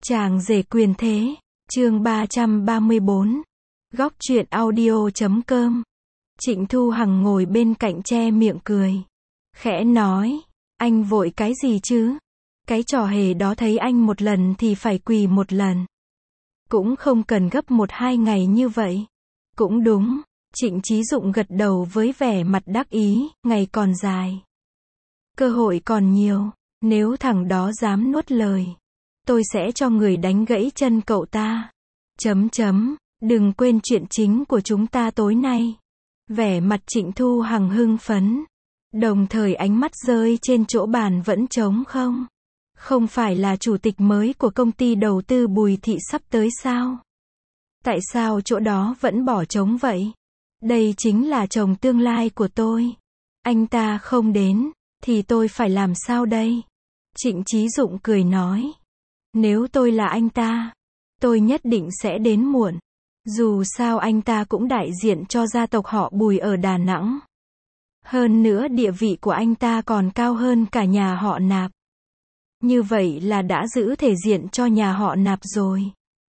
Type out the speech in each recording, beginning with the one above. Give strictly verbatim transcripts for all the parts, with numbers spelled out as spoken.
Chàng rể quyền thế, chương ba trăm ba mươi bốn, góc truyện audio chấm com. Trịnh Thu Hằng ngồi bên cạnh che miệng cười. Khẽ nói, anh vội cái gì chứ? Cái trò hề đó thấy anh một lần thì phải quỳ một lần. Cũng không cần gấp một hai ngày như vậy. Cũng đúng, Trịnh Chí Dụng gật đầu với vẻ mặt đắc ý, ngày còn dài. Cơ hội còn nhiều, nếu thằng đó dám nuốt lời, tôi sẽ cho người đánh gãy chân cậu ta. Chấm chấm, đừng quên chuyện chính của chúng ta tối nay. Vẻ mặt Trịnh Thu Hằng hưng phấn, đồng thời ánh mắt rơi trên chỗ bàn vẫn trống không. Không phải là chủ tịch mới của công ty đầu tư Bùi Thị sắp tới sao? Tại sao chỗ đó vẫn bỏ trống vậy? Đây chính là chồng tương lai của tôi. Anh ta không đến, thì tôi phải làm sao đây? Trịnh Chí Dụng cười nói. Nếu tôi là anh ta, tôi nhất định sẽ đến muộn. Dù sao anh ta cũng đại diện cho gia tộc họ Bùi ở Đà Nẵng. Hơn nữa địa vị của anh ta còn cao hơn cả nhà họ Nạp. Như vậy là đã giữ thể diện cho nhà họ Nạp rồi.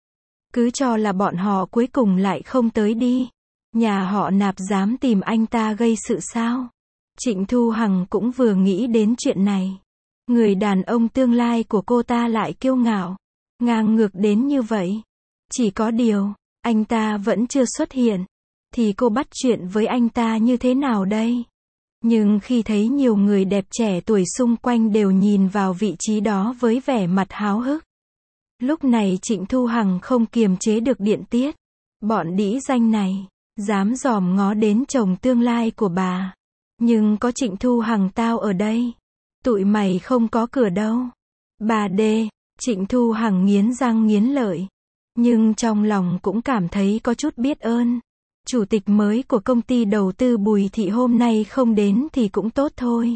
Cứ cho là bọn họ cuối cùng lại không tới đi. Nhà họ Nạp dám tìm anh ta gây sự sao? Trịnh Thu Hằng cũng vừa nghĩ đến chuyện này. Người đàn ông tương lai của cô ta lại kiêu ngạo, ngang ngược đến như vậy. Chỉ có điều, anh ta vẫn chưa xuất hiện. Thì cô bắt chuyện với anh ta như thế nào đây? Nhưng khi thấy nhiều người đẹp trẻ tuổi xung quanh đều nhìn vào vị trí đó với vẻ mặt háo hức. Lúc này Trịnh Thu Hằng không kiềm chế được điện tiết. Bọn đĩ danh này, dám dòm ngó đến chồng tương lai của bà. Nhưng có Trịnh Thu Hằng tao ở đây. Tụi mày không có cửa đâu. Bà đê, Trịnh Thu Hằng nghiến răng nghiến lợi. Nhưng trong lòng cũng cảm thấy có chút biết ơn. Chủ tịch mới của công ty đầu tư Bùi Thị hôm nay không đến thì cũng tốt thôi.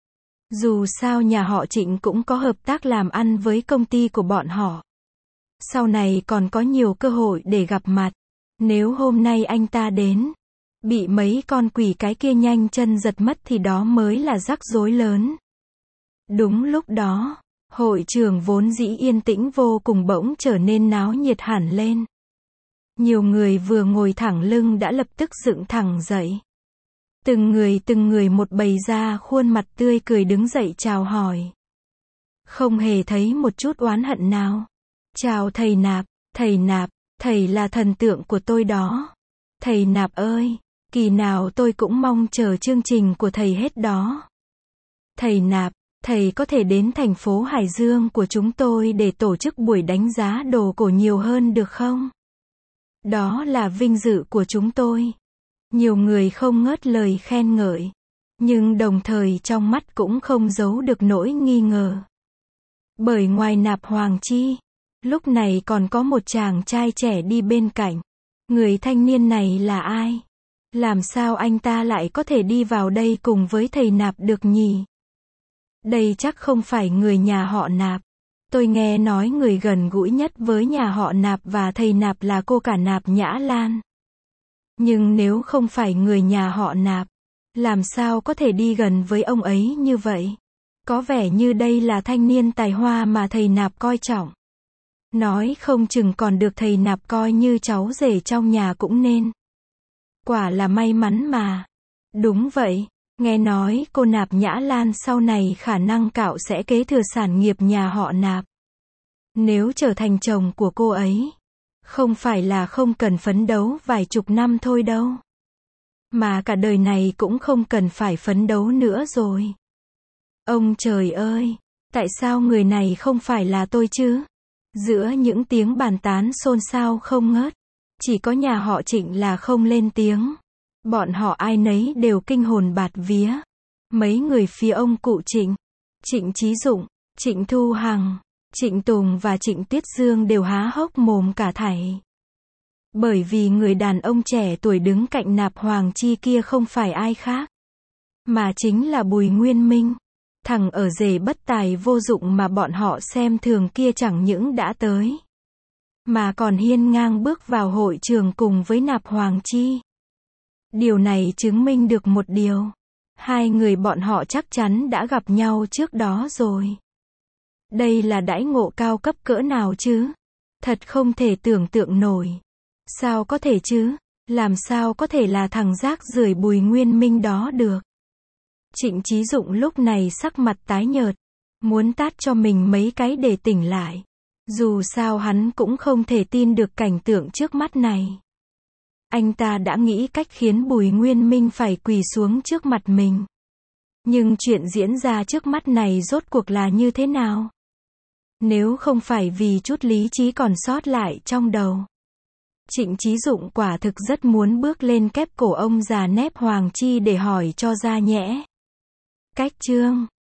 Dù sao nhà họ Trịnh cũng có hợp tác làm ăn với công ty của bọn họ. Sau này còn có nhiều cơ hội để gặp mặt. Nếu hôm nay anh ta đến, bị mấy con quỷ cái kia nhanh chân giật mất thì đó mới là rắc rối lớn. Đúng lúc đó, hội trường vốn dĩ yên tĩnh vô cùng bỗng trở nên náo nhiệt hẳn lên. Nhiều người vừa ngồi thẳng lưng đã lập tức dựng thẳng dậy. Từng người từng người một bày ra khuôn mặt tươi cười đứng dậy chào hỏi. Không hề thấy một chút oán hận nào. Chào thầy Nạp, thầy Nạp, thầy là thần tượng của tôi đó. Thầy Nạp ơi, kỳ nào tôi cũng mong chờ chương trình của thầy hết đó. Thầy Nạp, thầy có thể đến thành phố Hải Dương của chúng tôi để tổ chức buổi đánh giá đồ cổ nhiều hơn được không? Đó là vinh dự của chúng tôi. Nhiều người không ngớt lời khen ngợi. Nhưng đồng thời trong mắt cũng không giấu được nỗi nghi ngờ. Bởi ngoài Nạp Hoàng Chi, lúc này còn có một chàng trai trẻ đi bên cạnh. Người thanh niên này là ai? Làm sao anh ta lại có thể đi vào đây cùng với thầy Nạp được nhỉ? Đây chắc không phải người nhà họ Nạp. Tôi nghe nói người gần gũi nhất với nhà họ Nạp và thầy Nạp là cô cả Nạp Nhã Lan. Nhưng nếu không phải người nhà họ Nạp, làm sao có thể đi gần với ông ấy như vậy? Có vẻ như đây là thanh niên tài hoa mà thầy Nạp coi trọng. Nói không chừng còn được thầy Nạp coi như cháu rể trong nhà cũng nên. Quả là may mắn mà. Đúng vậy, nghe nói cô Nạp Nhã Lan sau này khả năng cạo sẽ kế thừa sản nghiệp nhà họ Nạp. Nếu trở thành chồng của cô ấy, không phải là không cần phấn đấu vài chục năm thôi đâu. Mà cả đời này cũng không cần phải phấn đấu nữa rồi. Ông trời ơi, tại sao người này không phải là tôi chứ? Giữa những tiếng bàn tán xôn xao không ngớt, chỉ có nhà họ Trịnh là không lên tiếng. Bọn họ ai nấy đều kinh hồn bạt vía. Mấy người phía ông cụ Trịnh, Trịnh Chí Dụng, Trịnh Thu Hằng, Trịnh Tùng và Trịnh Tuyết Dương đều há hốc mồm cả thảy. Bởi vì người đàn ông trẻ tuổi đứng cạnh Nạp Hoàng Chi kia không phải ai khác, mà chính là Bùi Nguyên Minh. Thằng ở rể bất tài vô dụng mà bọn họ xem thường kia chẳng những đã tới, mà còn hiên ngang bước vào hội trường cùng với Nạp Hoàng Chi. Điều này chứng minh được một điều. Hai người bọn họ chắc chắn đã gặp nhau trước đó rồi. Đây là đãi ngộ cao cấp cỡ nào chứ? Thật không thể tưởng tượng nổi. Sao có thể chứ? Làm sao có thể là thằng rác rưởi Bùi Nguyên Minh đó được? Trịnh Chí Dụng lúc này sắc mặt tái nhợt, muốn tát cho mình mấy cái để tỉnh lại. Dù sao hắn cũng không thể tin được cảnh tượng trước mắt này. Anh ta đã nghĩ cách khiến Bùi Nguyên Minh phải quỳ xuống trước mặt mình. Nhưng chuyện diễn ra trước mắt này rốt cuộc là như thế nào? Nếu không phải vì chút lý trí còn sót lại trong đầu, Trịnh Chí Dụng quả thực rất muốn bước lên kép cổ ông già nép Hoàng Chi để hỏi cho ra nhẽ. Cách chương